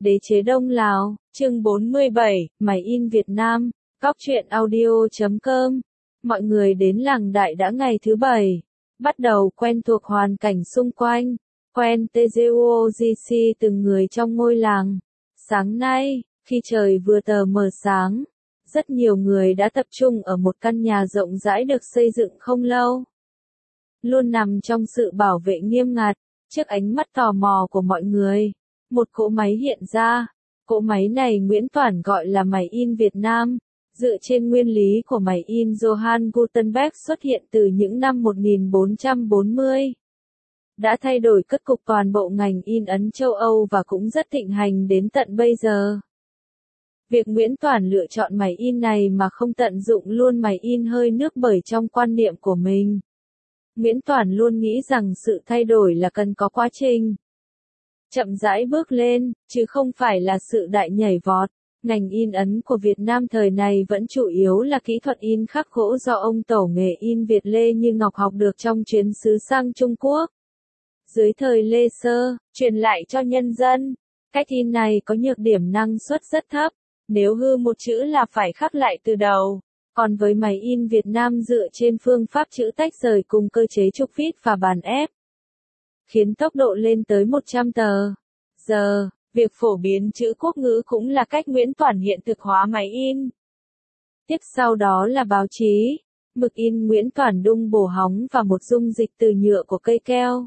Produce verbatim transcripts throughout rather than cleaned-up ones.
Đế chế Đông Lào, chương bốn mươi bảy, Máy in Việt Nam, Góc truyện audio chấm com. Mọi người đến làng Đại đã ngày thứ bảy, bắt đầu quen thuộc hoàn cảnh xung quanh, quen tê giê u giê xê từng người trong ngôi làng. Sáng nay, khi trời vừa tờ mờ sáng, rất nhiều người đã tập trung ở một căn nhà rộng rãi được xây dựng không lâu. Luôn nằm trong sự bảo vệ nghiêm ngặt, trước ánh mắt tò mò của mọi người. Một cỗ máy hiện ra, cỗ máy này Nguyễn Toản gọi là máy in Việt Nam, dựa trên nguyên lý của máy in Johann Gutenberg xuất hiện từ những năm một nghìn bốn trăm bốn mươi. Đã thay đổi cất cục toàn bộ ngành in ấn châu Âu và cũng rất thịnh hành đến tận bây giờ. Việc Nguyễn Toản lựa chọn máy in này mà không tận dụng luôn máy in hơi nước bởi trong quan niệm của mình. Nguyễn Toản luôn nghĩ rằng sự thay đổi là cần có quá trình. Chậm rãi bước lên, chứ không phải là sự đại nhảy vọt. Ngành in ấn của Việt Nam thời này vẫn chủ yếu là kỹ thuật in khắc gỗ do ông tổ nghề in Việt Lê Như Ngọc học được trong chuyến xứ sang Trung Quốc. Dưới thời Lê Sơ, truyền lại cho nhân dân, cách in này có nhược điểm năng suất rất thấp, nếu hư một chữ là phải khắc lại từ đầu. Còn với máy in Việt Nam dựa trên phương pháp chữ tách rời cùng cơ chế trục vít và bàn ép, khiến tốc độ lên tới một trăm tờ. Giờ, việc phổ biến chữ quốc ngữ cũng là cách Nguyễn Toản hiện thực hóa máy in. Tiếp sau đó là báo chí. Mực in Nguyễn Toản đung bổ hóng và một dung dịch từ nhựa của cây keo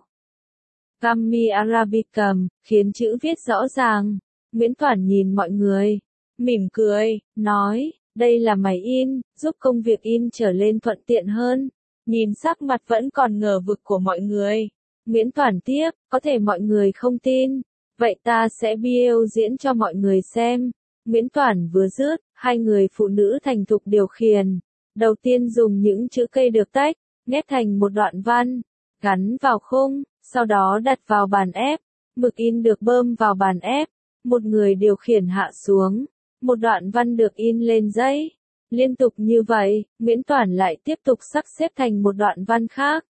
Gummi Arabicum, khiến chữ viết rõ ràng. Nguyễn Toản nhìn mọi người, mỉm cười, nói, đây là máy in, giúp công việc in trở lên thuận tiện hơn. Nhìn sắc mặt vẫn còn ngờ vực của mọi người, Nguyễn Toản tiếp, có thể mọi người không tin, vậy ta sẽ biểu diễn cho mọi người xem. Nguyễn Toản vừa dứt, hai người phụ nữ thành thục điều khiển. Đầu tiên dùng những chữ cây được tách, ghép thành một đoạn văn, gắn vào khung, sau đó đặt vào bàn ép. Mực in được bơm vào bàn ép, một người điều khiển hạ xuống, một đoạn văn được in lên giấy. Liên tục như vậy, Nguyễn Toản lại tiếp tục sắp xếp thành một đoạn văn khác.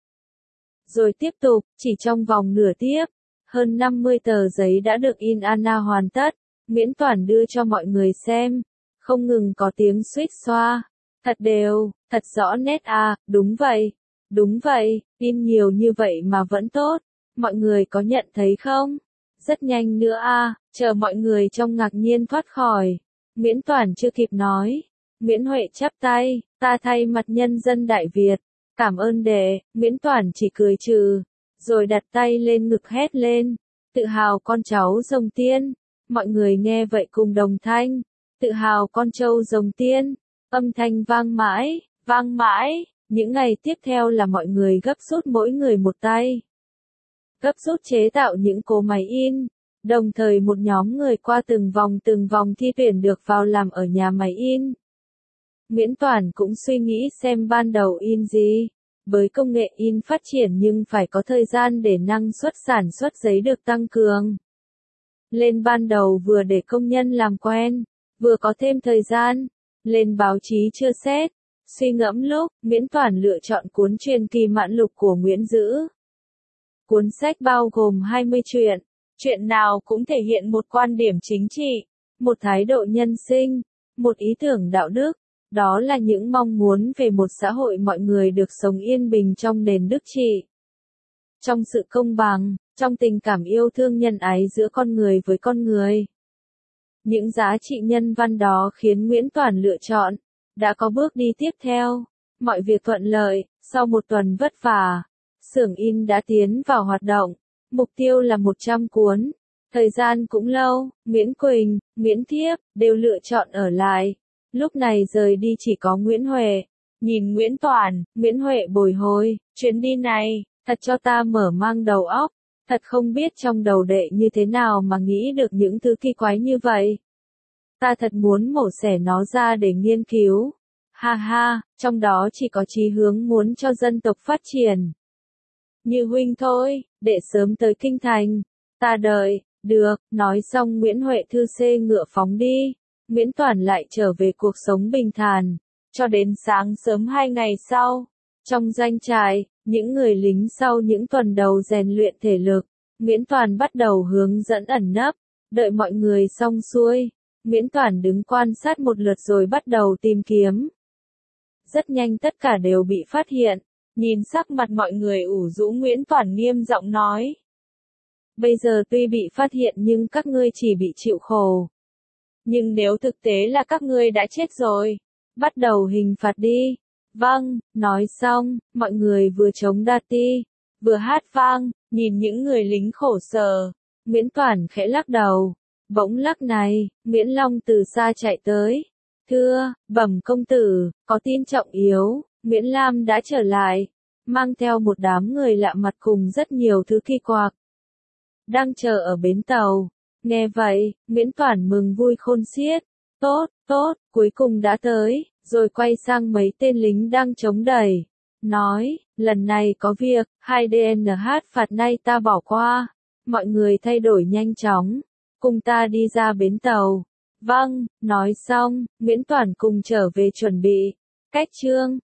Rồi tiếp tục, chỉ trong vòng nửa tiếp, hơn năm mươi tờ giấy đã được in Anna hoàn tất. Nguyễn Toản đưa cho mọi người xem, không ngừng có tiếng suýt xoa. Thật đều, thật rõ nét à, đúng vậy, đúng vậy, in nhiều như vậy mà vẫn tốt. Mọi người có nhận thấy không? Rất nhanh nữa à, chờ mọi người trong ngạc nhiên thoát khỏi. Nguyễn Toản chưa kịp nói. Nguyễn Huệ chắp tay, ta thay mặt nhân dân Đại Việt. Cảm ơn đệ. Nguyễn Toản chỉ cười trừ, rồi đặt tay lên ngực hét lên, tự hào con cháu Rồng Tiên. Mọi người nghe vậy cùng đồng thanh, tự hào con trâu Rồng Tiên. Âm thanh vang mãi, vang mãi. Những ngày tiếp theo là mọi người gấp rút mỗi người một tay, gấp rút chế tạo những cỗ máy in. Đồng thời một nhóm người qua từng vòng từng vòng thi tuyển được vào làm ở nhà máy in. Nguyễn Toản cũng suy nghĩ xem ban đầu in gì. Với công nghệ in phát triển nhưng phải có thời gian để năng suất sản xuất giấy được tăng cường lên. Ban đầu vừa để công nhân làm quen, vừa có thêm thời gian. Lên báo chí chưa xét. Suy ngẫm lúc, Nguyễn Toản lựa chọn cuốn truyền kỳ Mạn Lục của Nguyễn Dữ. Cuốn sách bao gồm hai mươi truyện. Truyện nào cũng thể hiện một quan điểm chính trị, một thái độ nhân sinh, một ý tưởng đạo đức. Đó là những mong muốn về một xã hội mọi người được sống yên bình trong nền đức trị, trong sự công bằng, trong tình cảm yêu thương nhân ái giữa con người với con người. Những giá trị nhân văn đó khiến Nguyễn Toản lựa chọn. Đã có bước đi tiếp theo, mọi việc thuận lợi. Sau một tuần vất vả, xưởng in đã tiến vào hoạt động. Mục tiêu là một trăm cuốn. Thời gian cũng lâu, Nguyễn Quỳnh, Nguyễn Thiếp đều lựa chọn ở lại. Lúc này rời đi chỉ có Nguyễn Huệ. Nhìn Nguyễn Toản, Nguyễn Huệ bồi hồi, chuyến đi này, thật cho ta mở mang đầu óc. Thật không biết trong đầu đệ như thế nào mà nghĩ được những thứ kỳ quái như vậy. Ta thật muốn mổ xẻ nó ra để nghiên cứu. Ha ha, trong đó chỉ có chí hướng muốn cho dân tộc phát triển. Như huynh thôi, để sớm tới kinh thành. Ta đợi, được, nói xong Nguyễn Huệ thư xê ngựa phóng đi. Nguyễn Toản lại trở về cuộc sống bình thản. Cho đến sáng sớm hai ngày sau, trong doanh trại, những người lính sau những tuần đầu rèn luyện thể lực, Nguyễn Toản bắt đầu hướng dẫn ẩn nấp. Đợi mọi người xong xuôi, Nguyễn Toản đứng quan sát một lượt rồi bắt đầu tìm kiếm. Rất nhanh tất cả đều bị phát hiện, nhìn sắc mặt mọi người ủ rũ Nguyễn Toản nghiêm giọng nói. Bây giờ tuy bị phát hiện nhưng các ngươi chỉ bị chịu khổ. Nhưng nếu thực tế là các ngươi đã chết rồi, bắt đầu hình phạt đi. Vâng, nói xong, mọi người vừa chống đa ti, vừa hát vang, nhìn những người lính khổ sở. Nguyễn Toản khẽ lắc đầu. Bỗng lắc này, Nguyễn Long từ xa chạy tới. Thưa, bẩm công tử, có tin trọng yếu, Nguyễn Lam đã trở lại, mang theo một đám người lạ mặt cùng rất nhiều thứ kỳ quặc. Đang chờ ở bến tàu. Nghe vậy, Nguyễn Toản mừng vui khôn xiết. Tốt, tốt, cuối cùng đã tới, rồi quay sang mấy tên lính đang chống đẩy. Nói, lần này có việc, hai đê en hát phạt nay ta bỏ qua. Mọi người thay đổi nhanh chóng, cùng ta đi ra bến tàu. Vâng, nói xong, Nguyễn Toản cùng trở về chuẩn bị. Cách chương